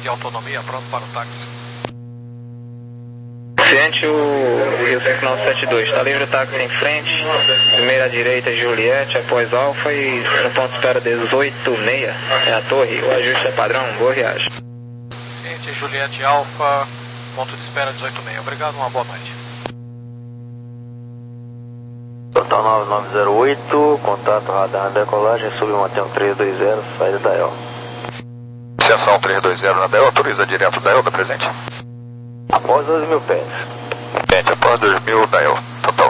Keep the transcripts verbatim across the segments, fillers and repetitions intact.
de autonomia, pronto para o táxi. Ciente, o Rio cinco nove sete dois, está livre o táxi em frente, primeira à direita Juliette, após Alfa e no ponto de espera dezoito seis, é a torre, o ajuste é padrão, boa viagem. Ciente, Juliette Alfa, ponto de espera dezoito seis, obrigado, uma boa noite. Total nove nove zero oito, contato radar na decolagem, submantenho três dois zero, saída da E L. Seção três dois zero na D E L, autoriza direto da E L, da presente. Após dois mil pés. Presente, após dois mil da E L, total.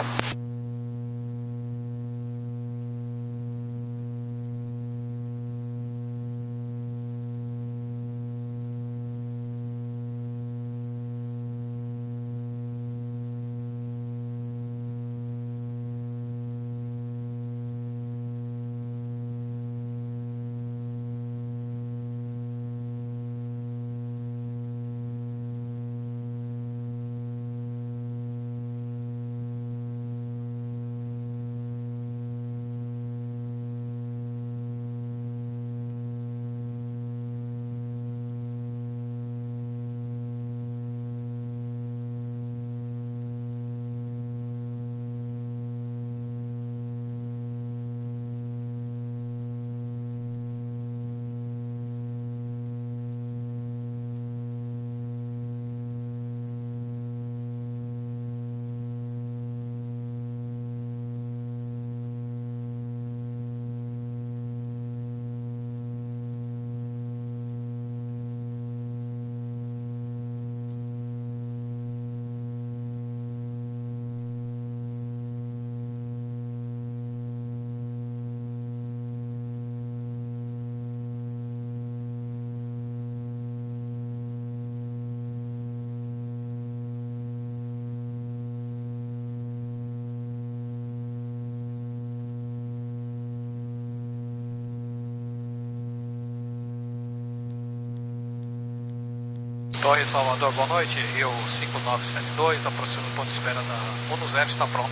Torre Salvador, boa noite, Rio cinco nove sete dois, aproxima do ponto de espera da um zero, está pronto.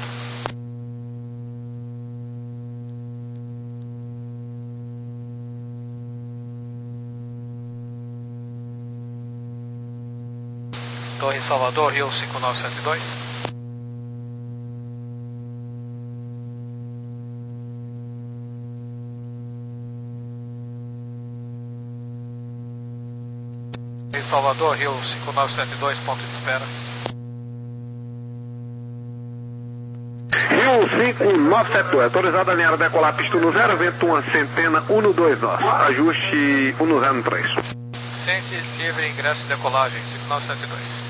Torre Salvador, Rio cinco nove sete dois. Salvador, Rio cinco nove sete dois, ponto de espera. Rio cinco nove sete dois, autorizado a alinhar decolar pista no zero, vento uma centena, um dois nós, ajuste um zero três. Ciente, livre, ingresso e decolagem, cinco nove sete dois.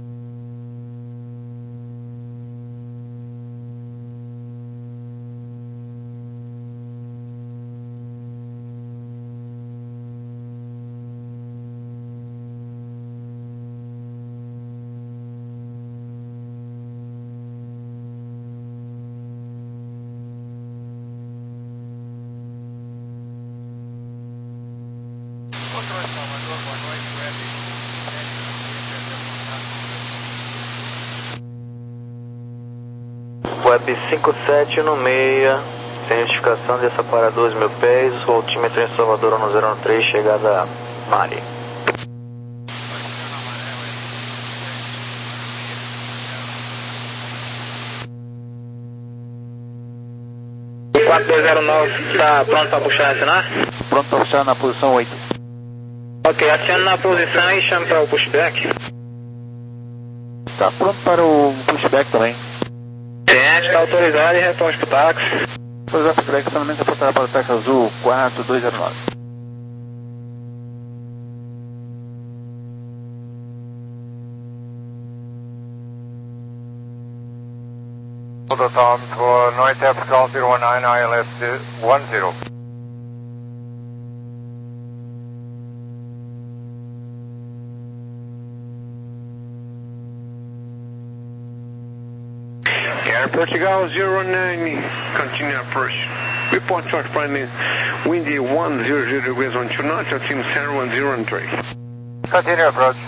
Web cinco sete no meia, sem justificação dessa para dois mil pés, o altímetro em Salvador no zero três, chegada a Mari. quatro dois zero nove, está pronto para puxar e acionar? Pronto para puxar na posição oito. Ok, acione na posição e chame para o pushback. Tá pronto para o pushback também. Ciente, está autorizado e responde para o táxi. Pois é, pushback, acionamento apontado para o táxi azul quatro dois zero nove. Tom for Noise Africa zero one nine I L S one zero. Air Portugal zero nine, continue approach. Report short finding windy one zero zero degrees on two knots, team zero one zero and three. Continue approach.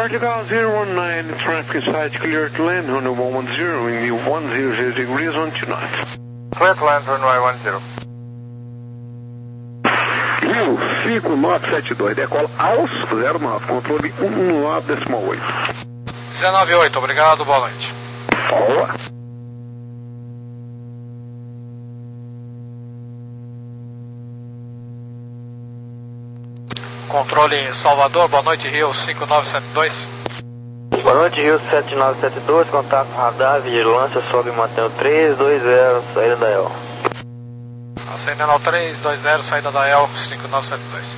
Portugal zero one nine, traffic inside clear to land, runway one ten, in the one hundred degrees on two knots. Clear to land, runway one zero. Rio cinco nove sete dois, decola aos zero nove, controle um nove decimal oito. dezenove oito, obrigado, boa noite. Olá. Controle Salvador, boa noite, Rio cinco nove sete dois. Boa noite, Rio sete nove sete dois, contato radar, vigilância, sobe e mantém o três dois zero, saída da E L. Ascendendo ao três dois zero, saída da E L cinco nove sete dois.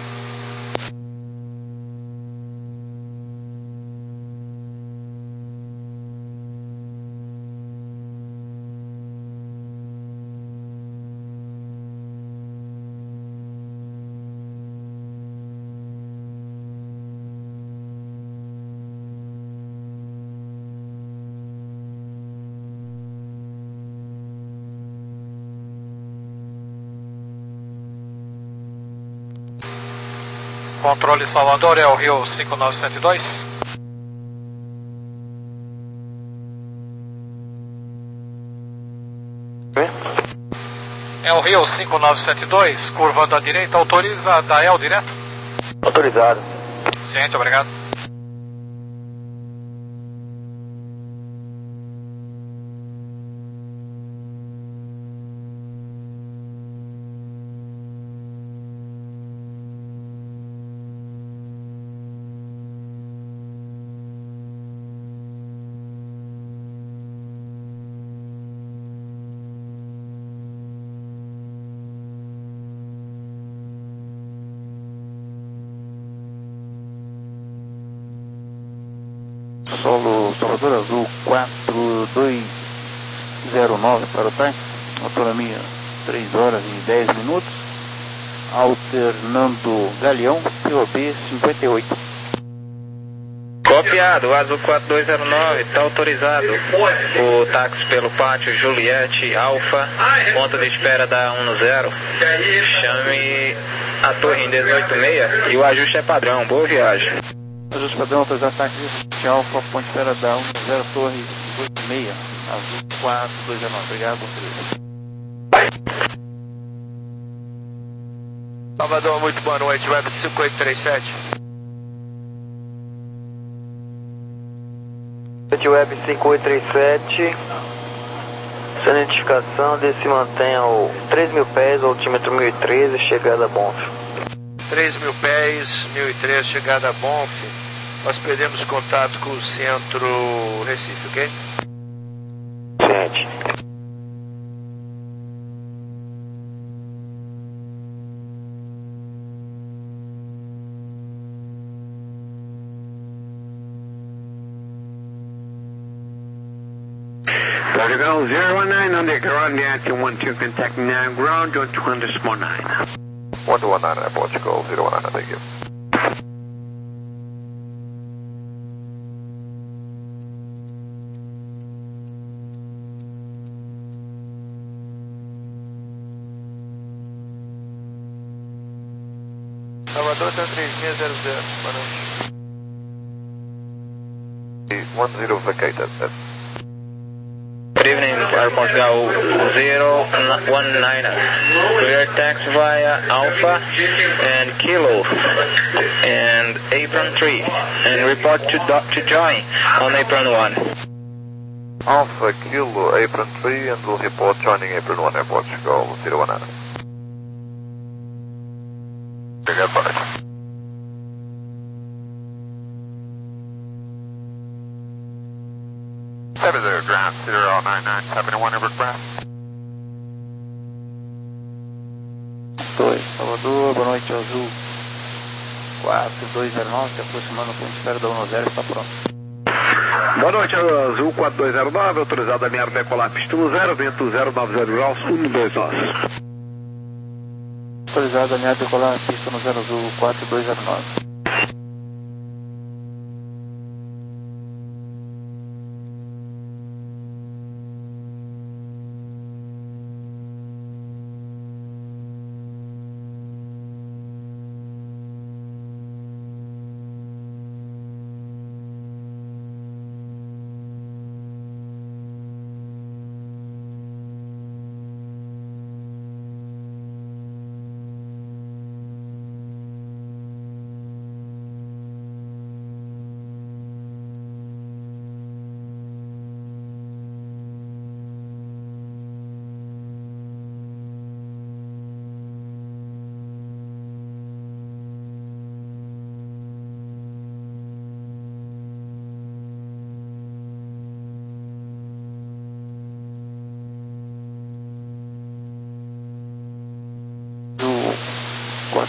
Controle Salvador, é o Rio cinco nove sete dois. É o Rio cinco nove sete dois, curvando à direita, autoriza da E L direto? Autorizado. Ciente, obrigado. Solo Salvador Azul quatro dois zero nove para o time, autonomia três horas e dez minutos, alternando Galeão, P O B cinquenta e oito. Copiado, Azul quatro dois zero nove, está autorizado o táxi pelo pátio Juliette Alfa, ponto de espera da dez, chame a torre em dezoito seis e o ajuste é padrão, boa viagem. Ajuste padrão, autorizado táxi de Alfa, ponto de espera da dez, torre dezoito seis, Azul quatro dois zero nove, obrigado, beleza. Salvador, muito boa noite, Web cinco oito três sete. Web cinco oito três sete, sua identificação, desse mantenha o três mil pés, altímetro mil e treze, chegada a Bonf. três mil pés, mil e treze, chegada a Bonf. Nós perdemos contato com o centro Recife, ok? Ciente. Portugal zero one nine on the ground, Yankee one two, contact nine ground, on two hundred small nine. one two one nine at Portugal, zero one nine, thank you. Salvador, três seis zero zero, boa noite. one zero vacated. Good evening, Air Portugal zero one nine. Clear taxi via Alpha and Kilo and apron three and report to to join on apron one. Alpha Kilo, apron three, and we'll report joining apron one at Portugal, zero one nine. seven zero ground zero nine nine seven one over ground. dois, Salvador, boa noite, Azul quatro dois zero nove, se aproximando com a espera da dez, está pronto. Boa noite, Azul quatro dois zero nove, autorizado a alinhar decolar pista zero, vento zero nove zero graus, um dois nove. Autorizado a alinhar decolar pista no zero Azul quatro dois zero nove.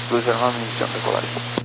dois zero nove, iniciando decolagem.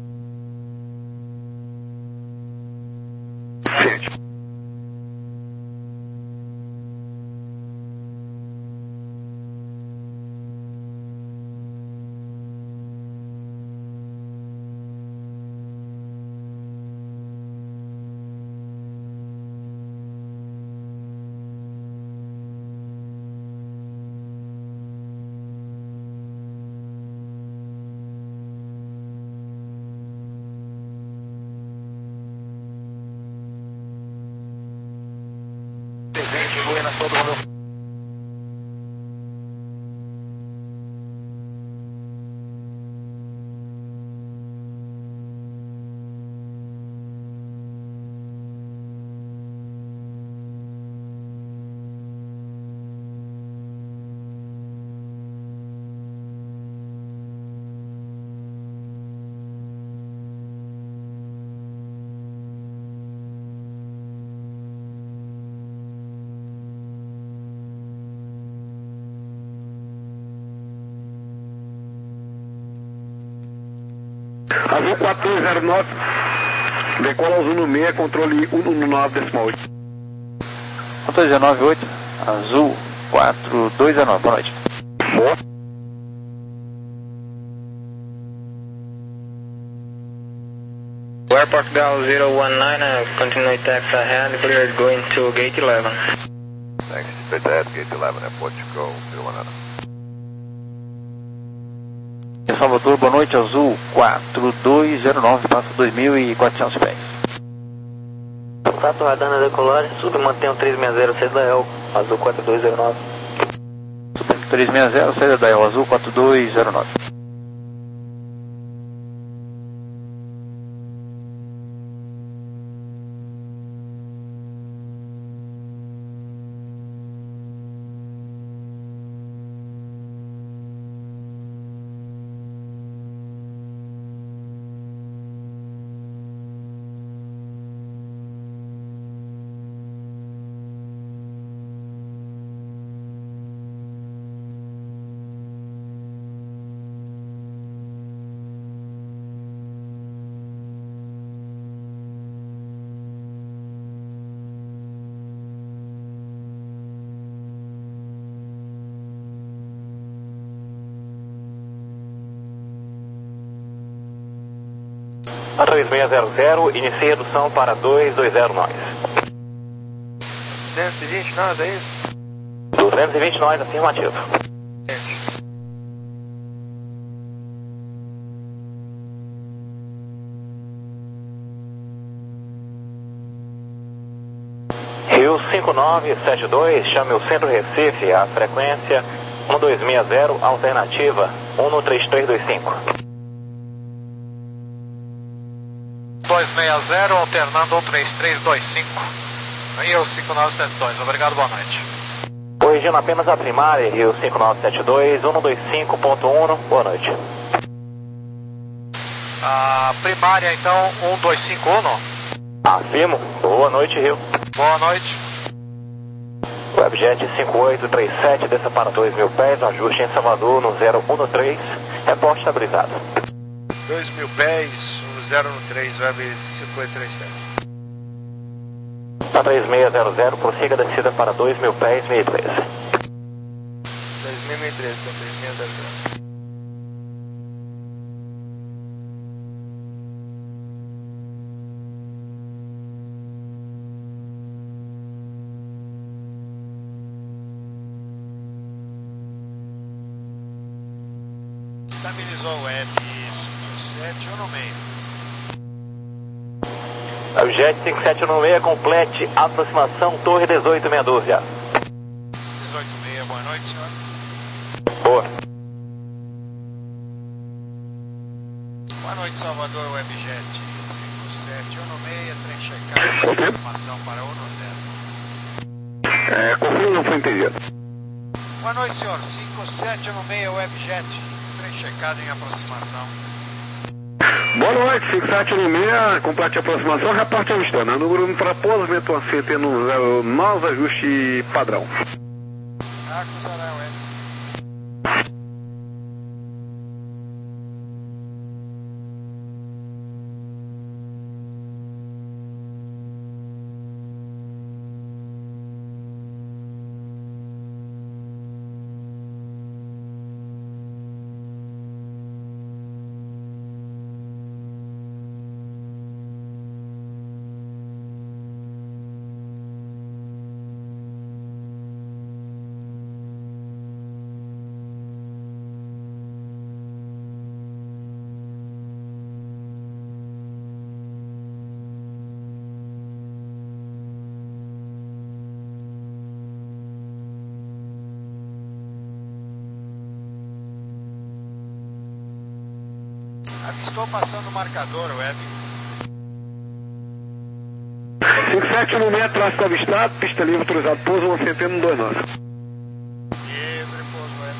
Azul quatro dois zero nove, decola Azul no meio, controle um um nove decimal oito. quatro dois zero nove oito, Azul quatro dois zero nove, boa noite. Boa. Airport Gal zero one nine, uh, continue taxi ahead, cleared going to gate eleven. Thanks, straight ahead, gate eleven, airport go zero one nine. Salvador, boa noite, Azul quatro dois zero nove, passa dois mil e quatrocentos pés. Contato radar na decolagem, sub mantém o três seis zero, saída da El, Azul quatro dois zero nove. três seis zero, saída da El, Azul quatro dois zero nove. A três seis zero zero, inicie redução para dois dois zero nove. duzentos e vinte nós, é isso? duzentos e vinte nós, afirmativo. Rio cinco nove sete dois, chame o Centro Recife, a frequência um dois seis zero, alternativa um três três dois cinco. dois seis zero, alternando um três três dois cinco. Rio cinco nove sete dois, obrigado, boa noite. Corrigindo apenas a primária, Rio cinco nove sete dois, um dois cinco ponto um, boa noite. A primária, então, um dois cinco um. Afirmo, boa noite, Rio. Boa noite. Webjet cinco oito três sete, desça para dois mil pés, ajuste em Salvador no zero um três, reporte estabilizado. dois mil pés, zero um três, web cinco oito três sete. Na três seis zero zero, prossiga a descida para dois mil pés, mil e treze. dois mil e treze, então três seis zero zero. Estabilizou o web cinco sete um no meio. Webjet cinco sete um seis, complete aproximação Torre dezoito meia dúzia. dezoito seis, boa noite, senhor. Boa. Boa noite, Salvador, Webjet cinco sete um seis, trem checado, informação para um zero. É, confirma, não foi entendido. Boa noite, senhor, cinco sete um seis, Webjet, trem checado em aproximação. Boa noite, cinco sete um seis, complete aproximação, reporte ajustando. Número um para pouso, vento A C T no zero nove, ajuste padrão. Acusará, web. estou passando o marcador, web. cinco sete no metro, tráfego avistado, pista livre, autorizado, pouso, uma centena, dois nove. Livre, pouso, web.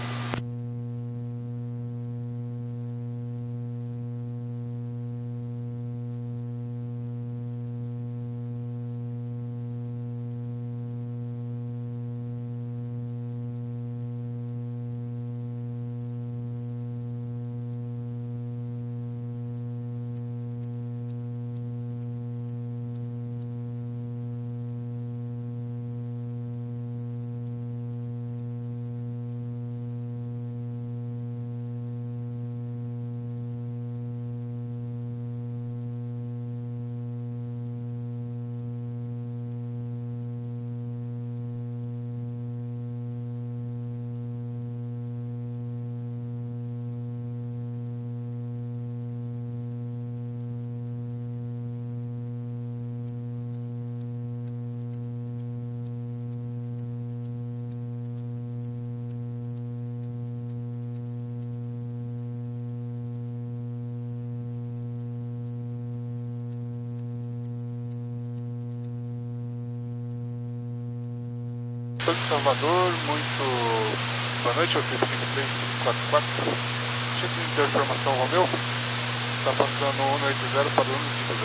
Sou de Salvador, muito boa noite, hotel cinco três quatro quatro. Cheque de informação Romeu, está passando um oito zero para o um cinco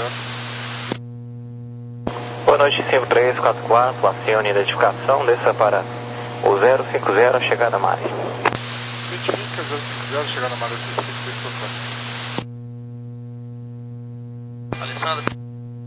zero. Boa noite, cinco três quatro quatro, acione a identificação, desça para o zero cinco zero, chegada a Mari. Identifica zero cinco zero, chegada a Mari, cinco três quatro quatro. Alessandro.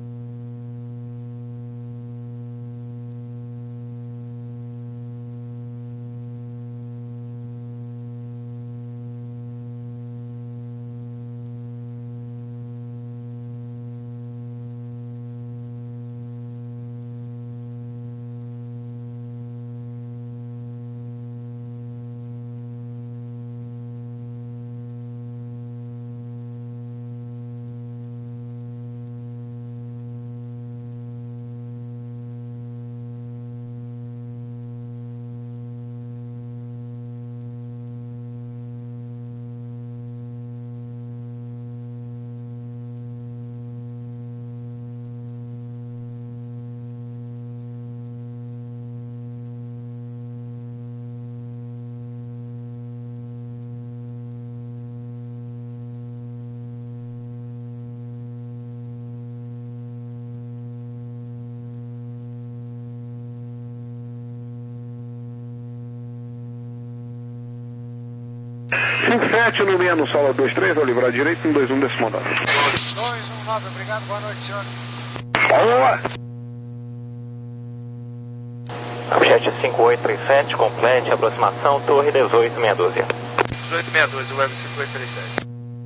cinco sete no meia no solo dois três, ao livrar direito, um dois um desse mandado. dois um nove, obrigado, boa noite, senhor. Boa! Jet cinco oito três sete, complete, aproximação, torre dezoito meia dúzia. dezoito sessenta e dois, o web cinco oito três sete.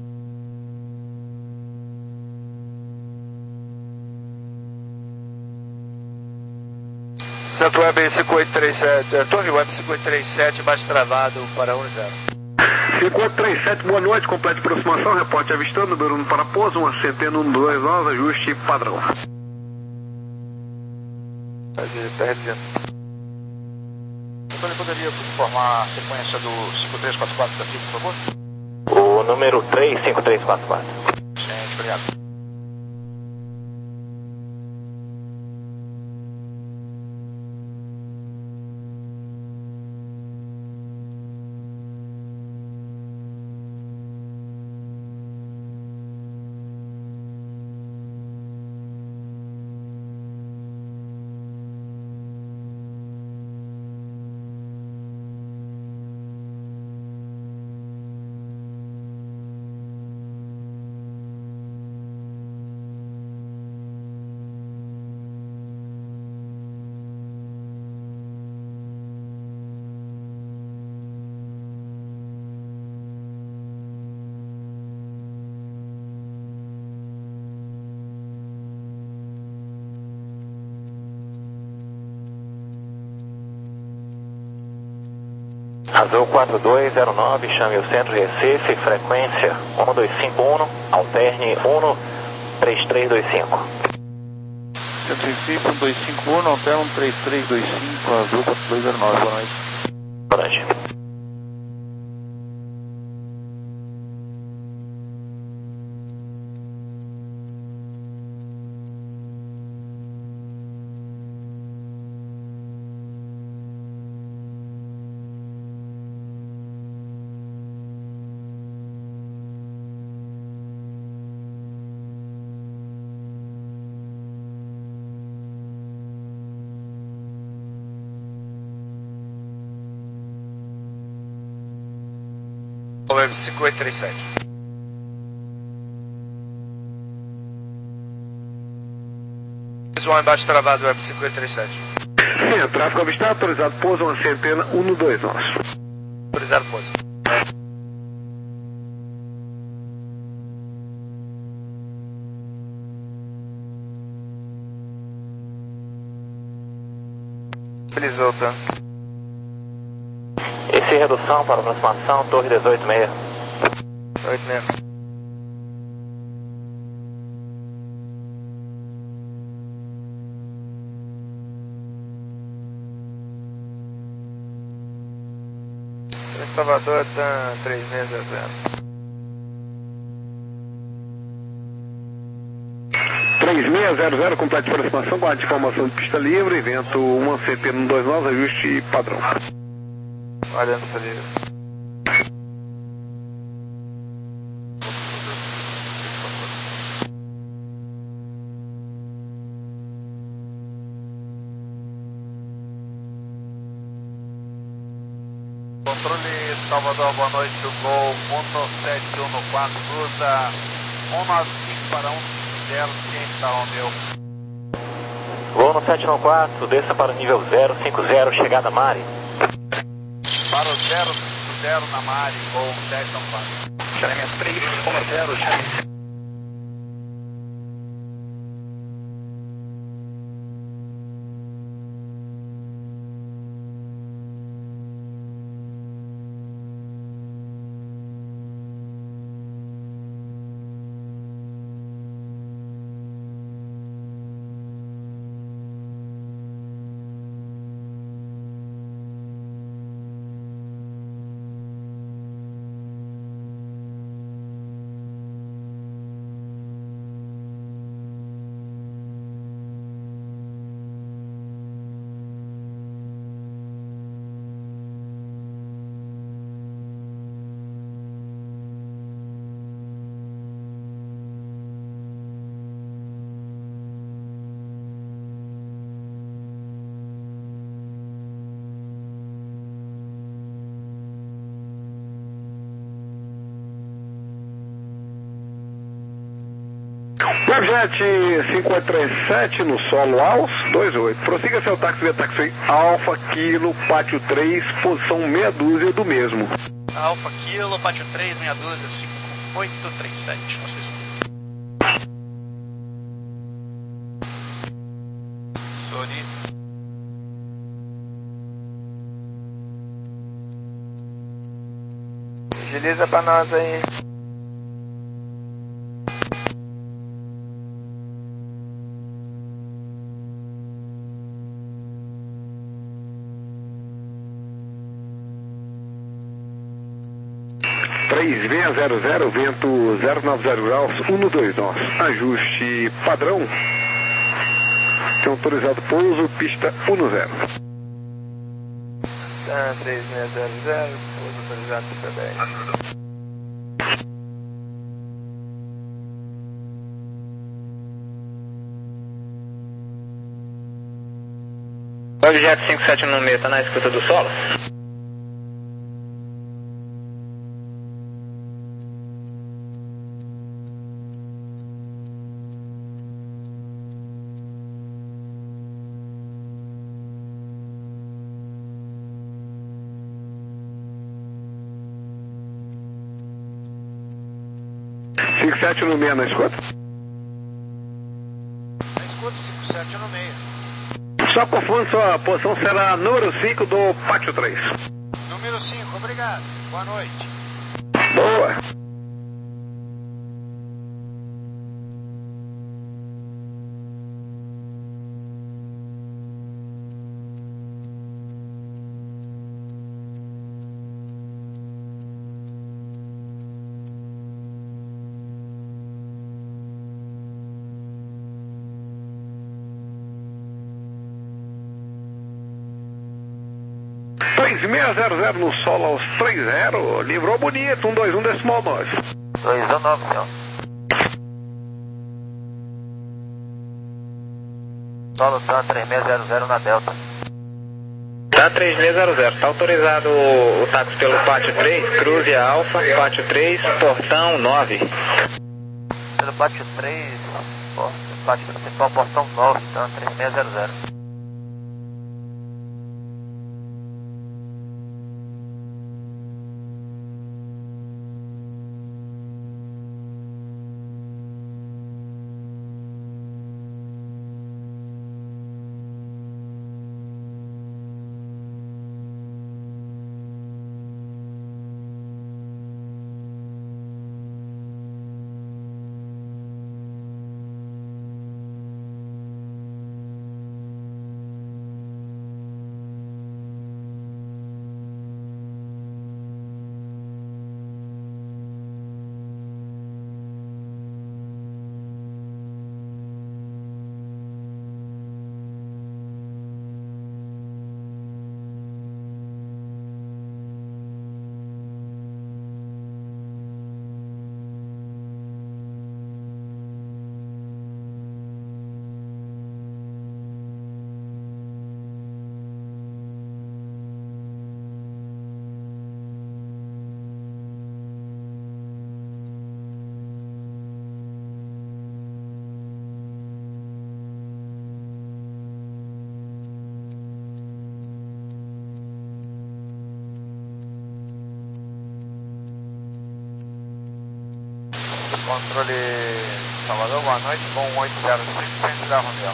Centro Web cinco oito três sete, Torre Web cinco oito três sete, baixo travado para um zero. cinco oito três sete, boa noite, complete aproximação, reporte avistando, número um para pouso, uma centena, um dois nove, ajuste padrão. Antônio, poderia informar a sequência do cinco três quatro quatro daqui, por favor? O número três cinco três quatro quatro. Gente, obrigado. Azul quatro dois zero nove, chame o centro de Recife, frequência um dois cinco um, alterne um três três dois cinco. Centro Recife, um dois cinco um, alterne um três três dois cinco, Azul quatro dois zero nove, boa noite. Boa noite. O M cinco oito três sete. Visual embaixo travado, Web cinco oito três sete. Sim, tráfego avistado, autorizado pouso, uma centena, um no dois nós. Autorizado pouso. Utilizou, tá? Esse redução para aproximação, torre dezoito seis. oito seis. Salvador, tá três seis zero zero. três seis zero zero, complete aproximação, guarda de formação de pista livre, vento uma centena no dois nós, ajuste padrão. Olhando pista livre. Controle Salvador, boa noite, o Gol um sete um quatro, cruza um nove cinco para um cinco zero, ciente da Romeu. Gol no sete um quatro, desça para o nível zero cinco zero, chegada Mari. Para o zero cinco zero na Mari, Gol sete um quatro. Xeremia três um zero, Xeremia. Webjet cinco oito três sete no solo aos dois oito. Prossiga seu táxi via táxi Alfa Kilo Pátio três, posição meia dúzia do mesmo. Alfa Kilo, Pátio três, meia dúzia, cinco oito três sete. Não sei se... Sorry. Agiliza pra nós aí. três seis zero zero, vento zero nove zero graus, um no dois nós. Ajuste padrão. Tem autorizado pouso, pista um no zero. Tá, três seis zero zero, pouso autorizado pista dez. Objeto cinco sete no meio, tá na escuta do solo? cinco sete no meio, na escuta? Na escuta, cinco sete no meio. Só confundo, sua posição será número cinco do Pátio três. Número cinco, obrigado. Boa noite. Boa. três seis zero zero no solo aos três zero, livrou bonito, um dois um decimal nove. dois um nove, senhor. Solo Sun três seis zero zero na Delta. Tá três seis zero zero, tá autorizado o, o táxi pelo pátio três, cruze Alfa, pátio três, portão nove. Pelo pátio três, pátio principal, portão nove, tá três seis zero zero. Controle Salvador, boa noite, Gol oito zero cinco, frente da Romeu.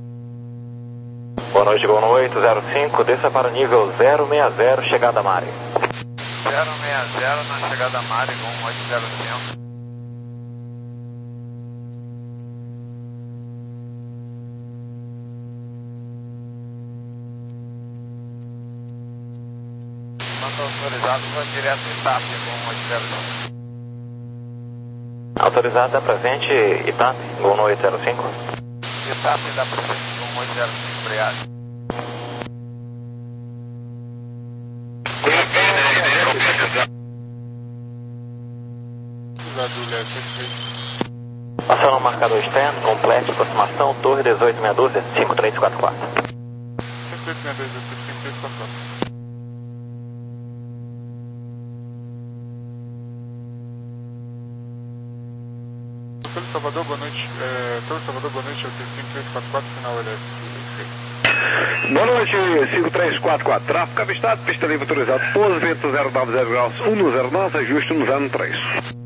Boa noite, Gol oito zero cinco, desça para o nível zero seis zero, chegada Mari. zero seis zero na chegada Mari, Gol oito zero cinco. Manda autorizado, vai direto em Itape, Gol oito zero cinco. Autorizado da presente, Itape, Gol oito zero cinco. Itape da presente, Gol oito zero cinco, obrigado. Ação no marcador externo, complete, aproximação, torre dezoito meia dúzia, cinco três quatro quatro. cinco três seis dois, cinco três quatro quatro. Torre Salvador, boa noite. É, Torre Salvador, boa noite, eu tenho cinco três quatro quatro, final L S. Boa noite, cinco três quatro quatro, tráfego avistado, pista livre autorizado, pouso, vento zero nove zero graus, um no zero nove, ajuste no zero três.